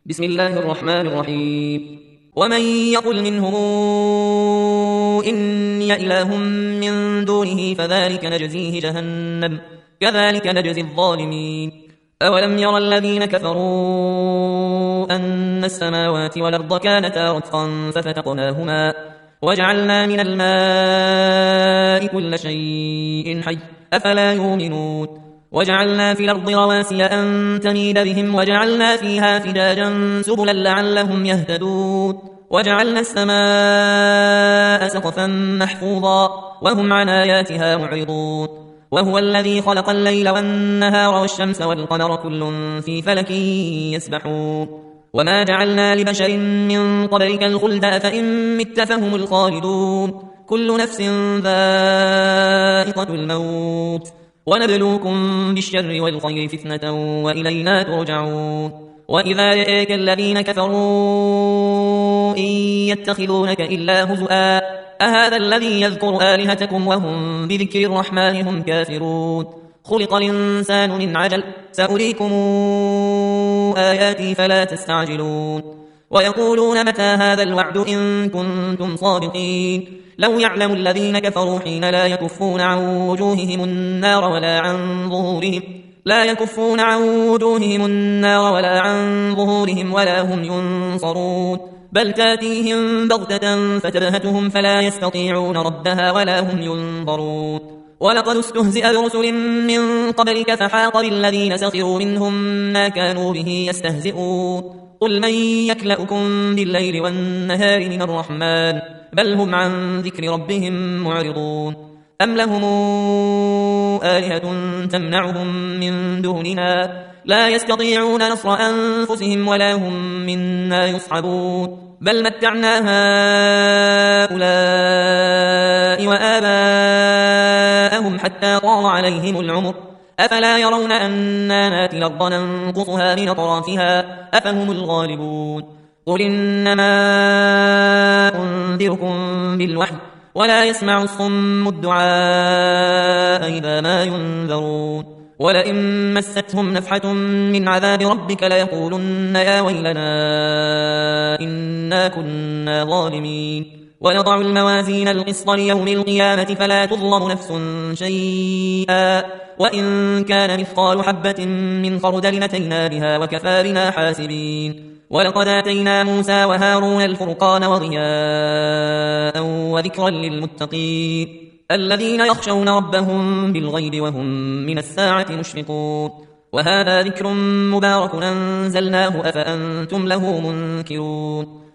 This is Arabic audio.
بسم الله الرحمن الرحيم. ومن يقل منهم إني إله من دونه فذلك نجزيه جهنم كذلك نجزي الظالمين. أولم يرى الذين كفروا أن السماوات والأرض كانتا رتقا ففتقناهما وجعلنا من الماء كل شيء حي أفلا يؤمنون. وجعلنا في الأرض رواسي أن تميد بهم وجعلنا فيها فجاجا سبلا لعلهم يهتدون. وجعلنا السماء سقفا محفوظا وهم عن آياتها معرضون. وهو الذي خلق الليل والنهار والشمس والقمر كل في فلك يسبحون. وما جعلنا لبشر من قبلك الخلد أفإن مت فهم الخالدون. كل نفس ذائقة الموت ونبلوكم بالشر والخير فتنة وإلينا ترجعون. وإذا جاءك الذين كفروا إن يتخذونك إلا هزؤا أهذا الذي يذكر آلهتكم وهم بذكر الرحمن هم كافرون. خلق الإنسان من عجل سأريكم آياتي فلا تستعجلون. ويقولون متى هذا الوعد إن كنتم صادقين. لو يعلم الذين كفروا حين لا يكفون عن وجوههم النار ولا عن ظهورهم ولا هم ينصرون. بل تاتيهم بغتة فتبهتهم فلا يستطيعون ردها ولا هم ينظرون. ولقد استهزئ برسل من قبلك فحاق بالذين سخروا منهم ما كانوا به يستهزئون. قل من يكلؤكم بالليل والنهار من الرحمن بل هم عن ذكر ربهم معرضون. أم لهم آلهة تمنعهم من دوننا لا يستطيعون نصر أنفسهم ولا هم منا يصحبون. بل متعنا هؤلاء وآباءهم حتى طال عليهم العمر أفلا يرون أنا ناتي الأرض ننقصها من أطرافها أفهم الغالبون. قل إنما أنذركم بالوحي ولا يسمع الصم الدعاء إذا ما ينذرون. ولئن مستهم نفحة من عذاب ربك ليقولن يا ويلنا إنا كنا ظالمين. ونضع الموازين القسط ليوم القيامة فلا تظلم نفس شيئا وإن كان مثقال حبة من خردل أتينا بها وكفى بنا حاسبين. ولقد آتينا موسى وهارون الفرقان وضياء وذكرا للمتقين الذين يخشون ربهم بالغيب وهم من الساعة مشفقون. وهذا ذكر مبارك أنزلناه أفأنتم له منكرون.